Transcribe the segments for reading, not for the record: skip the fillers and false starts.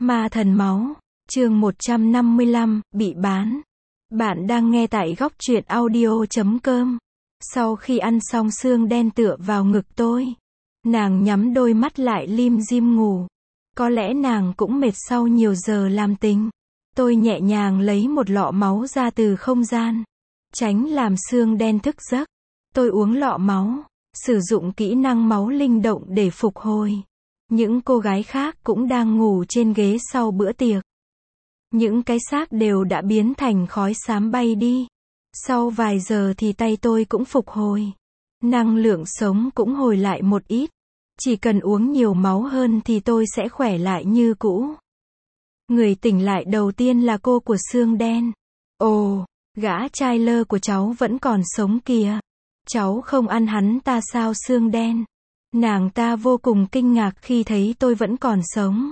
Ma thần máu, chương 155, bị bán. Bạn đang nghe tại góc truyện audio.com. Sau khi ăn xong xương đen tựa vào ngực tôi. Nàng nhắm đôi mắt lại lim dim ngủ. Có lẽ nàng cũng mệt sau nhiều giờ làm tình. Tôi nhẹ nhàng lấy một lọ máu ra từ không gian. Tránh làm xương đen thức giấc. Tôi uống lọ máu. Sử dụng kỹ năng máu linh động để phục hồi. Những cô gái khác cũng đang ngủ trên ghế sau bữa tiệc. Những cái xác đều đã biến thành khói xám bay đi. Sau vài giờ thì tay tôi cũng phục hồi. Năng lượng sống cũng hồi lại một ít. Chỉ cần uống nhiều máu hơn thì tôi sẽ khỏe lại như cũ. Người tỉnh lại đầu tiên là cô của xương đen. Ồ, gã trai lơ của cháu vẫn còn sống kìa. Cháu không ăn hắn ta sao xương đen? Nàng ta vô cùng kinh ngạc khi thấy tôi vẫn còn sống.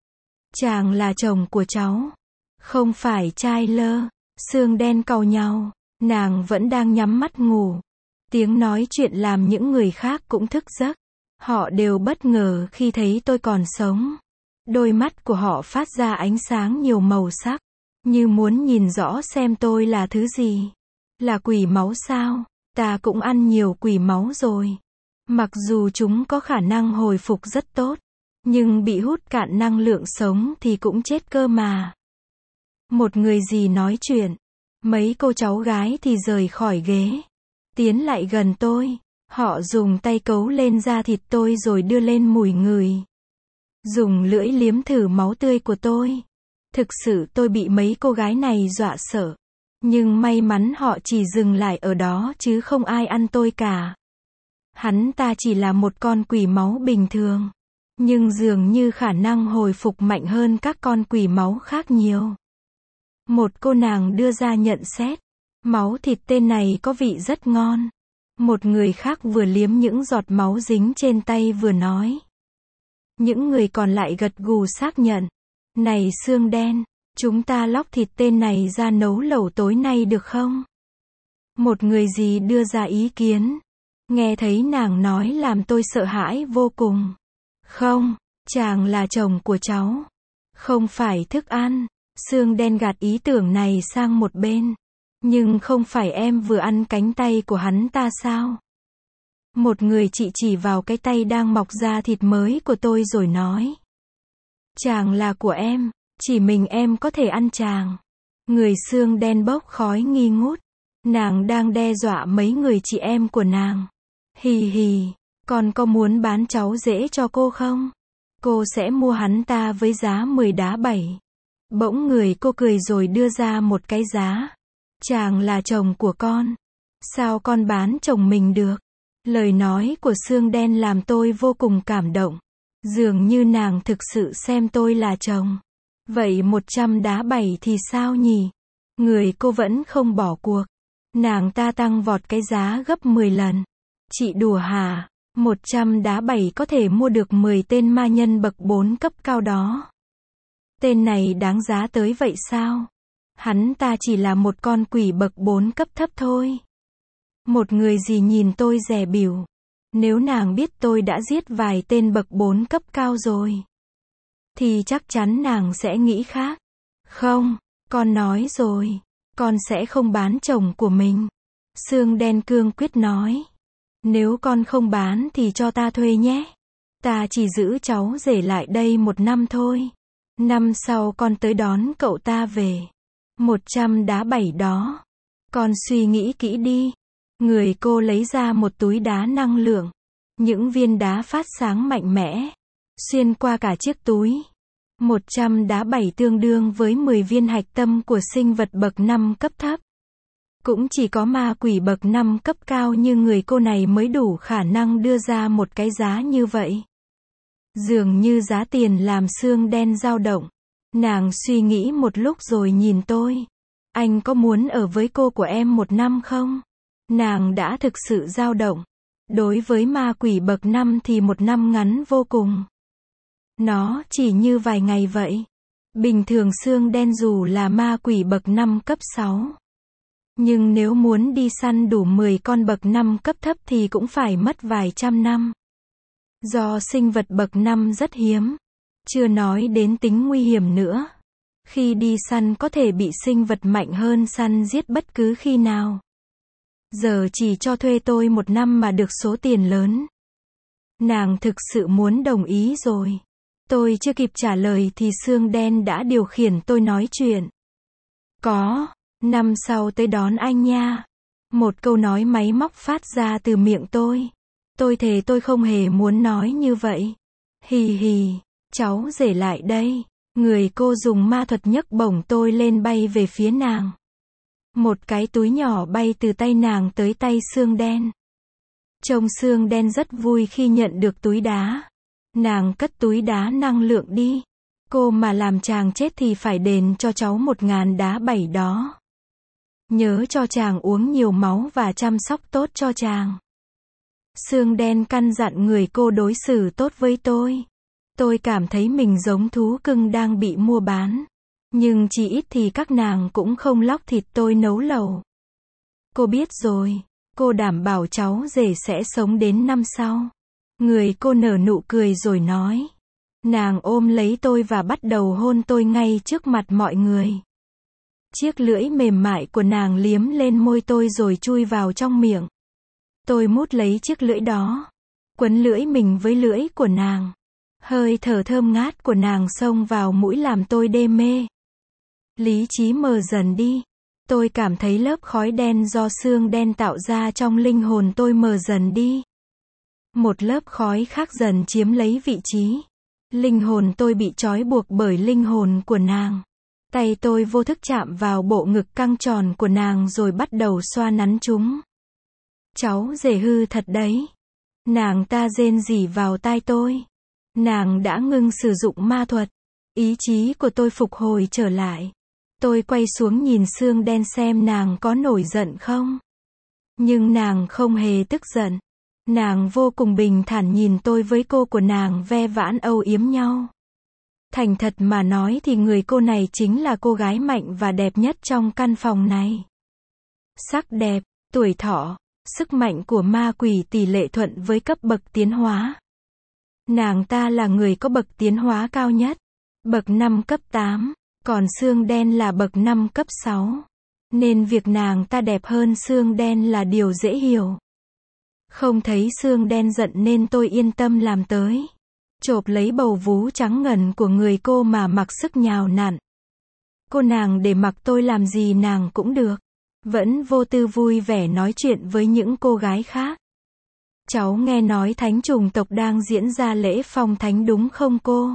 Chàng là chồng của cháu. Không phải trai lơ. Xương đen cau nhau. Nàng vẫn đang nhắm mắt ngủ. Tiếng nói chuyện làm những người khác cũng thức giấc. Họ đều bất ngờ khi thấy tôi còn sống. Đôi mắt của họ phát ra ánh sáng nhiều màu sắc. Như muốn nhìn rõ xem tôi là thứ gì. Là quỷ máu sao? Ta cũng ăn nhiều quỷ máu rồi. Mặc dù chúng có khả năng hồi phục rất tốt. Nhưng bị hút cạn năng lượng sống thì cũng chết cơ mà. Một người gì nói chuyện. Mấy cô cháu gái thì rời khỏi ghế. Tiến lại gần tôi. Họ dùng tay cấu lên da thịt tôi rồi đưa lên mùi ngửi. Dùng lưỡi liếm thử máu tươi của tôi. Thực sự tôi bị mấy cô gái này dọa sợ. Nhưng may mắn họ chỉ dừng lại ở đó chứ không ai ăn tôi cả. Hắn ta chỉ là một con quỷ máu bình thường. Nhưng dường như khả năng hồi phục mạnh hơn các con quỷ máu khác nhiều. Một cô nàng đưa ra nhận xét. Máu thịt tên này có vị rất ngon. Một người khác vừa liếm những giọt máu dính trên tay vừa nói. Những người còn lại gật gù xác nhận. Này xương đen, chúng ta lóc thịt tên này ra nấu lẩu tối nay được không? Một người gì đưa ra ý kiến. Nghe thấy nàng nói làm tôi sợ hãi vô cùng. Không, chàng là chồng của cháu. Không phải thức ăn. Xương đen gạt ý tưởng này sang một bên. Nhưng không phải em vừa ăn cánh tay của hắn ta sao? Một người chị chỉ vào cái tay đang mọc ra thịt mới của tôi rồi nói. Chàng là của em, chỉ mình em có thể ăn chàng. Người xương đen bốc khói nghi ngút. Nàng đang đe dọa mấy người chị em của nàng. Hì hì, con có muốn bán cháu rể cho cô không? Cô sẽ mua hắn ta với giá 10 đá 7. Bỗng người cô cười rồi đưa ra một cái giá. Chàng là chồng của con. Sao con bán chồng mình được? Lời nói của xương đen làm tôi vô cùng cảm động. Dường như nàng thực sự xem tôi là chồng. Vậy 100 đá 7 thì sao nhỉ? Người cô vẫn không bỏ cuộc. Nàng ta tăng vọt cái giá gấp 10 lần. Chị đùa hả? 100 đá 7 có thể mua được 10 tên ma nhân bậc 4 cấp cao đó. Tên này đáng giá tới vậy sao? Hắn ta chỉ là một con quỷ bậc 4 cấp thấp thôi. Một người gì nhìn tôi dè bỉu. Nếu nàng biết tôi đã giết vài tên bậc 4 cấp cao rồi, thì chắc chắn nàng sẽ nghĩ khác. Không, con nói rồi. Con sẽ không bán chồng của mình. Xương đen cương quyết nói. Nếu con không bán thì cho ta thuê nhé. Ta chỉ giữ cháu rể lại đây 1 năm thôi. Năm sau con tới đón cậu ta về. 100 đá 7 đó. Con suy nghĩ kỹ đi. Người cô lấy ra một túi đá năng lượng. Những viên đá phát sáng mạnh mẽ. Xuyên qua cả chiếc túi. 100 đá 7 tương đương với 10 viên hạch tâm của sinh vật bậc 5 cấp thấp. Cũng chỉ có ma quỷ bậc 5 cấp cao như người cô này mới đủ khả năng đưa ra một cái giá như vậy. Dường như giá tiền làm xương đen dao động. Nàng suy nghĩ một lúc rồi nhìn tôi. Anh có muốn ở với cô của em 1 năm không? Nàng đã thực sự dao động. Đối với ma quỷ bậc 5 thì 1 năm ngắn vô cùng. Nó chỉ như vài ngày vậy. Bình thường xương đen dù là ma quỷ bậc 5 cấp 6. Nhưng nếu muốn đi săn đủ 10 con bậc 5 cấp thấp thì cũng phải mất vài trăm năm. Do sinh vật bậc 5 rất hiếm. Chưa nói đến tính nguy hiểm nữa. Khi đi săn có thể bị sinh vật mạnh hơn săn giết bất cứ khi nào. Giờ chỉ cho thuê tôi 1 năm mà được số tiền lớn. Nàng thực sự muốn đồng ý rồi. Tôi chưa kịp trả lời thì xương đen đã điều khiển tôi nói chuyện. Có, năm sau tới đón anh nha. Một câu nói máy móc phát ra từ miệng tôi. Tôi thề tôi không hề muốn nói như vậy. Hì hì, cháu rể lại đây. Người cô dùng ma thuật nhấc bổng tôi lên bay về phía nàng. Một cái túi nhỏ bay từ tay nàng tới tay xương đen. Trông xương đen rất vui khi nhận được túi đá. Nàng cất túi đá năng lượng đi. Cô mà làm chàng chết thì phải đền cho cháu 1000 đá 7 đó. Nhớ cho chàng uống nhiều máu và chăm sóc tốt cho chàng. Xương đen căn dặn người cô đối xử tốt với tôi. Tôi cảm thấy mình giống thú cưng đang bị mua bán. Nhưng chỉ ít thì các nàng cũng không lóc thịt tôi nấu lẩu. Cô biết rồi. Cô đảm bảo cháu rể sẽ sống đến năm sau. Người cô nở nụ cười rồi nói. Nàng ôm lấy tôi và bắt đầu hôn tôi ngay trước mặt mọi người. Chiếc lưỡi mềm mại của nàng liếm lên môi tôi rồi chui vào trong miệng. Tôi mút lấy chiếc lưỡi đó. Quấn lưỡi mình với lưỡi của nàng. Hơi thở thơm ngát của nàng xông vào mũi làm tôi đê mê. Lý trí mờ dần đi. Tôi cảm thấy lớp khói đen do xương đen tạo ra trong linh hồn tôi mờ dần đi. Một lớp khói khác dần chiếm lấy vị trí. Linh hồn tôi bị trói buộc bởi linh hồn của nàng. Tay tôi vô thức chạm vào bộ ngực căng tròn của nàng rồi bắt đầu xoa nắn chúng. Cháu rể hư thật đấy. Nàng ta rên rỉ vào tai tôi. Nàng đã ngưng sử dụng ma thuật. Ý chí của tôi phục hồi trở lại. Tôi quay xuống nhìn xương đen xem nàng có nổi giận không. Nhưng nàng không hề tức giận. Nàng vô cùng bình thản nhìn tôi với cô của nàng ve vãn âu yếm nhau. Thành thật mà nói thì người cô này chính là cô gái mạnh và đẹp nhất trong căn phòng này. Sắc đẹp, tuổi thọ, sức mạnh của ma quỷ tỷ lệ thuận với cấp bậc tiến hóa. Nàng ta là người có bậc tiến hóa cao nhất. Bậc 5 cấp 8. Còn xương đen là bậc 5 cấp 6. Nên việc nàng ta đẹp hơn xương đen là điều dễ hiểu. Không thấy xương đen giận nên tôi yên tâm làm tới. Chộp lấy bầu vú trắng ngần của người cô mà mặc sức nhào nặn. Cô nàng để mặc tôi làm gì nàng cũng được. Vẫn vô tư vui vẻ nói chuyện với những cô gái khác. Cháu nghe nói thánh chủng tộc đang diễn ra lễ phong thánh đúng không cô?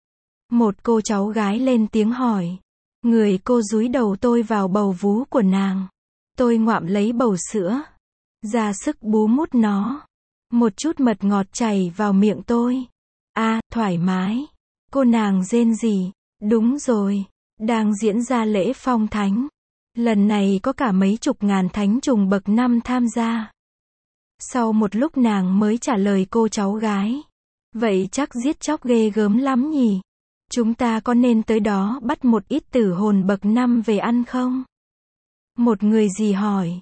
Một cô cháu gái lên tiếng hỏi. Người cô dúi đầu tôi vào bầu vú của nàng. Tôi ngoạm lấy bầu sữa. Ra sức bú mút nó. Một chút mật ngọt chảy vào miệng tôi. Thoải mái. Cô nàng rên rỉ. Đúng rồi. Đang diễn ra lễ phong thánh. Lần này có cả mấy chục ngàn thánh trùng bậc 5 tham gia. Sau một lúc nàng mới trả lời cô cháu gái. Vậy chắc giết chóc ghê gớm lắm nhỉ? Chúng ta có nên tới đó bắt một ít tử hồn bậc 5 về ăn không? Một người gì hỏi.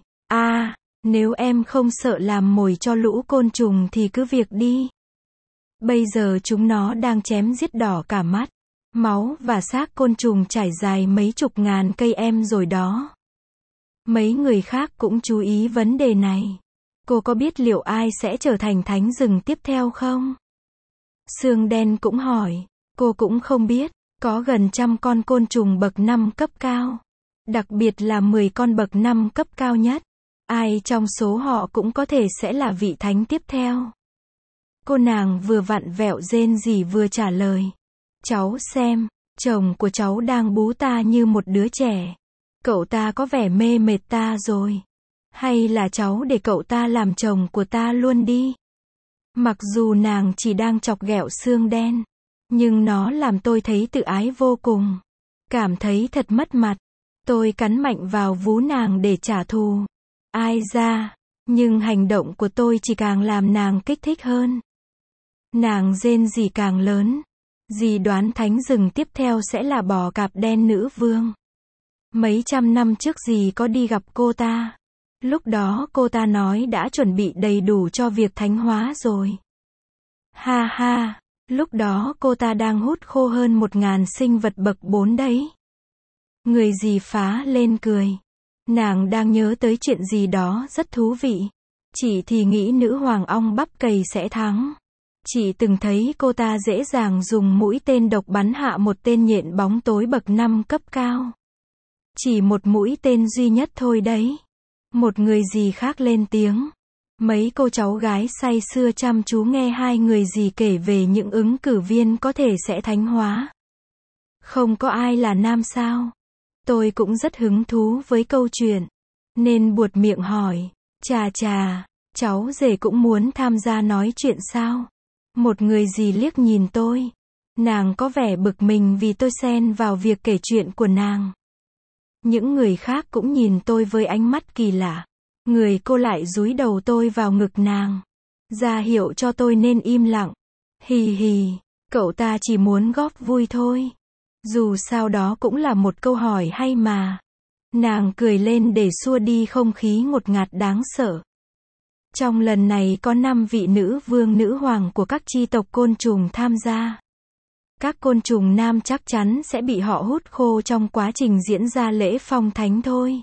Nếu em không sợ làm mồi cho lũ côn trùng thì cứ việc đi. Bây giờ chúng nó đang chém giết đỏ cả mắt. Máu và xác côn trùng trải dài mấy chục ngàn cây em rồi đó. Mấy người khác cũng chú ý vấn đề này. Cô có biết liệu ai sẽ trở thành thánh rừng tiếp theo không? Xương đen cũng hỏi. Cô cũng không biết. Có gần 100 con côn trùng bậc 5 cấp cao. Đặc biệt là 10 con bậc 5 cấp cao nhất. Ai trong số họ cũng có thể sẽ là vị thánh tiếp theo. Cô nàng vừa vặn vẹo rên rỉ vừa trả lời. Cháu xem, chồng của cháu đang bú ta như một đứa trẻ. Cậu ta có vẻ mê mệt ta rồi. Hay là cháu để cậu ta làm chồng của ta luôn đi. Mặc dù nàng chỉ đang chọc ghẹo xương đen. Nhưng nó làm tôi thấy tự ái vô cùng. Cảm thấy thật mất mặt. Tôi cắn mạnh vào vú nàng để trả thù. Ai ra. Nhưng hành động của tôi chỉ càng làm nàng kích thích hơn. Nàng rên rỉ càng lớn. Dì đoán thánh rừng tiếp theo sẽ là bò cạp đen nữ vương. Mấy trăm năm trước dì có đi gặp cô ta. Lúc đó cô ta nói đã chuẩn bị đầy đủ cho việc thánh hóa rồi. Ha ha, Lúc đó cô ta đang hút khô hơn 1000 sinh vật bậc 4 đấy. Người gì phá lên cười. Nàng đang nhớ tới chuyện gì đó rất thú vị. Chị thì nghĩ nữ hoàng ong bắp cày sẽ thắng. Chị từng thấy cô ta dễ dàng dùng mũi tên độc bắn hạ một tên nhện bóng tối bậc 5 cấp cao. Chỉ một mũi tên duy nhất thôi đấy. Một người gì khác lên tiếng. Mấy cô cháu gái say sưa chăm chú nghe hai người gì kể về những ứng cử viên có thể sẽ thánh hóa. Không có ai là nam sao? Tôi cũng rất hứng thú với câu chuyện. Nên buột miệng hỏi. Chà, cháu rể cũng muốn tham gia nói chuyện sao? Một người gì liếc nhìn tôi. Nàng có vẻ bực mình vì tôi xen vào việc kể chuyện của nàng. Những người khác cũng nhìn tôi với ánh mắt kỳ lạ. Người cô lại dúi đầu tôi vào ngực nàng. Ra hiệu cho tôi nên im lặng. Hì hì, cậu ta chỉ muốn góp vui thôi. Dù sao đó cũng là một câu hỏi hay mà. Nàng cười lên để xua đi không khí ngột ngạt đáng sợ. Trong lần này có 5 vị nữ vương nữ hoàng của các chi tộc côn trùng tham gia. Các côn trùng nam chắc chắn sẽ bị họ hút khô trong quá trình diễn ra lễ phong thánh thôi.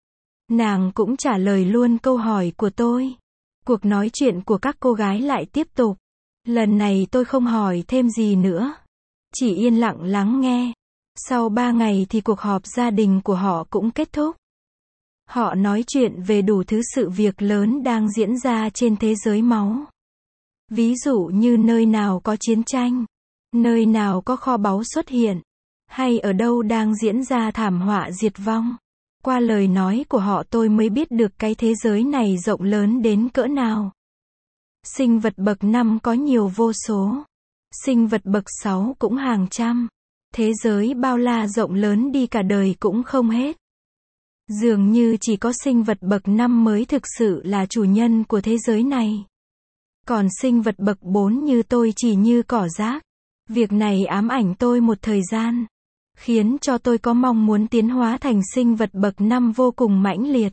Nàng cũng trả lời luôn câu hỏi của tôi. Cuộc nói chuyện của các cô gái lại tiếp tục. Lần này tôi không hỏi thêm gì nữa. Chỉ yên lặng lắng nghe. Sau 3 ngày thì cuộc họp gia đình của họ cũng kết thúc. Họ nói chuyện về đủ thứ sự việc lớn đang diễn ra trên thế giới máu. Ví dụ như nơi nào có chiến tranh, nơi nào có kho báu xuất hiện, hay ở đâu đang diễn ra thảm họa diệt vong. Qua lời nói của họ tôi mới biết được cái thế giới này rộng lớn đến cỡ nào. Sinh vật bậc 5 có nhiều vô số. Sinh vật bậc 6 cũng hàng trăm. Thế giới bao la rộng lớn đi cả đời cũng không hết. Dường như chỉ có sinh vật bậc 5 mới thực sự là chủ nhân của thế giới này. Còn sinh vật bậc 4 như tôi chỉ như cỏ rác. Việc này ám ảnh tôi một thời gian. Khiến cho tôi có mong muốn tiến hóa thành sinh vật bậc 5 vô cùng mãnh liệt.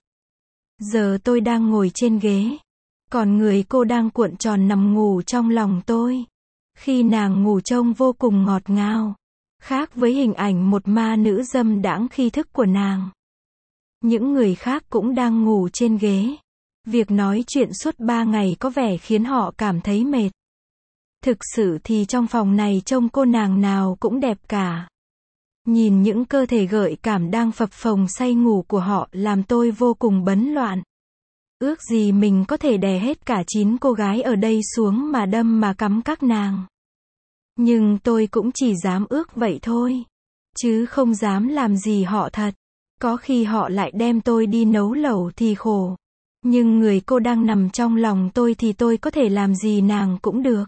Giờ tôi đang ngồi trên ghế. Còn người cô đang cuộn tròn nằm ngủ trong lòng tôi. Khi nàng ngủ trông vô cùng ngọt ngào. Khác với hình ảnh một ma nữ dâm đãng khi thức của nàng. Những người khác cũng đang ngủ trên ghế. Việc nói chuyện suốt 3 ngày có vẻ khiến họ cảm thấy mệt. Thực sự thì trong phòng này trông cô nàng nào cũng đẹp cả. Nhìn những cơ thể gợi cảm đang phập phồng say ngủ của họ làm tôi vô cùng bấn loạn. Ước gì mình có thể đè hết cả 9 cô gái ở đây xuống mà đâm mà cắm các nàng. Nhưng tôi cũng chỉ dám ước vậy thôi. Chứ không dám làm gì họ thật. Có khi họ lại đem tôi đi nấu lẩu thì khổ. Nhưng người cô đang nằm trong lòng tôi thì tôi có thể làm gì nàng cũng được.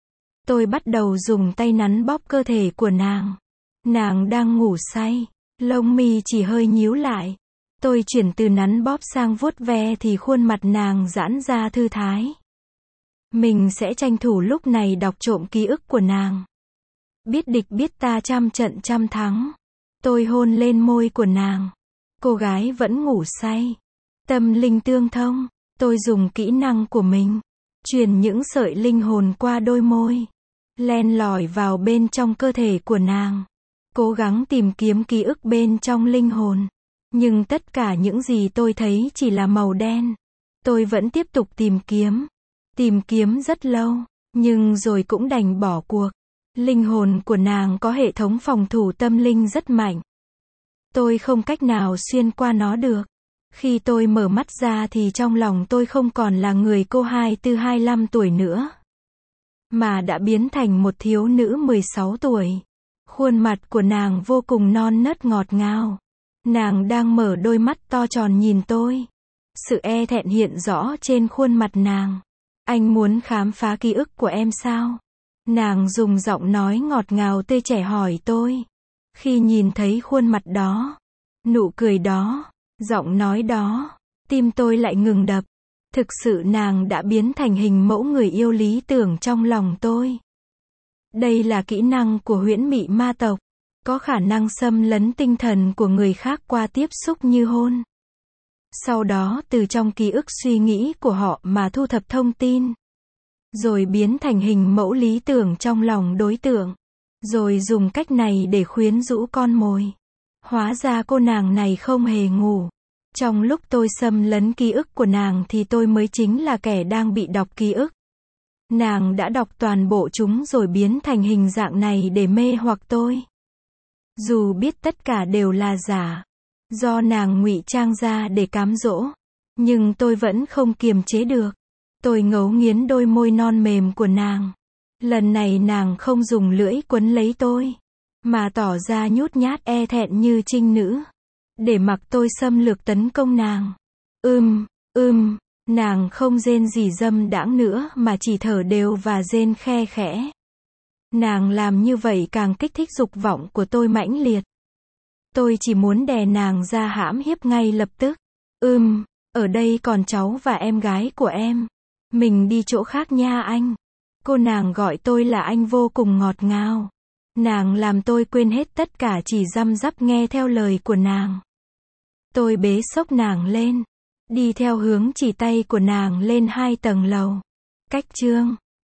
Tôi bắt đầu dùng tay nắn bóp cơ thể của nàng. Nàng đang ngủ say. Lông mi chỉ hơi nhíu lại. Tôi chuyển từ nắn bóp sang vuốt ve thì khuôn mặt nàng giãn ra thư thái. Mình sẽ tranh thủ lúc này đọc trộm ký ức của nàng. Biết địch biết ta trăm trận trăm thắng. Tôi hôn lên môi của nàng. Cô gái vẫn ngủ say. Tâm linh tương thông. Tôi dùng kỹ năng của mình. Truyền những sợi linh hồn qua đôi môi. Len lỏi vào bên trong cơ thể của nàng. Cố gắng tìm kiếm ký ức bên trong linh hồn. Nhưng tất cả những gì tôi thấy chỉ là màu đen. Tôi vẫn tiếp tục tìm kiếm. Tìm kiếm rất lâu. Nhưng rồi cũng đành bỏ cuộc. Linh hồn của nàng có hệ thống phòng thủ tâm linh rất mạnh. Tôi không cách nào xuyên qua nó được. Khi tôi mở mắt ra thì trong lòng tôi không còn là người cô 24-25 tuổi nữa. Mà đã biến thành một thiếu nữ 16 tuổi. Khuôn mặt của nàng vô cùng non nớt ngọt ngào. Nàng đang mở đôi mắt to tròn nhìn tôi. Sự e thẹn hiện rõ trên khuôn mặt nàng. Anh muốn khám phá ký ức của em sao? Nàng dùng giọng nói ngọt ngào tươi trẻ hỏi tôi. Khi nhìn thấy khuôn mặt đó, nụ cười đó, giọng nói đó, tim tôi lại ngừng đập. Thực sự nàng đã biến thành hình mẫu người yêu lý tưởng trong lòng tôi. Đây là kỹ năng của huyễn mị ma tộc, có khả năng xâm lấn tinh thần của người khác qua tiếp xúc như hôn. Sau đó từ trong ký ức suy nghĩ của họ mà thu thập thông tin. rồi biến thành hình mẫu lý tưởng trong lòng đối tượng, rồi dùng cách này để khuyến rũ con mồi. Hóa ra cô nàng này không hề ngủ. Trong lúc tôi xâm lấn ký ức của nàng thì tôi mới chính là kẻ đang bị đọc ký ức. Nàng đã đọc toàn bộ chúng rồi biến thành hình dạng này để mê hoặc tôi. Dù biết tất cả đều là giả, do nàng ngụy trang ra để cám dỗ, nhưng tôi vẫn không kiềm chế được. Tôi ngấu nghiến đôi môi non mềm của nàng. Lần này nàng không dùng lưỡi quấn lấy tôi, mà tỏ ra nhút nhát e thẹn như trinh nữ, để mặc tôi xâm lược tấn công nàng. Nàng không rên rỉ dâm đãng nữa mà chỉ thở đều và rên khe khẽ. Nàng làm như vậy càng kích thích dục vọng của tôi mãnh liệt. Tôi chỉ muốn đè nàng ra hãm hiếp ngay lập tức. Ở đây còn cháu và em gái của em. Mình đi chỗ khác nha anh. Cô nàng gọi tôi là anh vô cùng ngọt ngào. Nàng làm tôi quên hết tất cả chỉ răm rắp nghe theo lời của nàng. Tôi bế xốc nàng lên, đi theo hướng chỉ tay của nàng lên 2 tầng lầu. Cách chương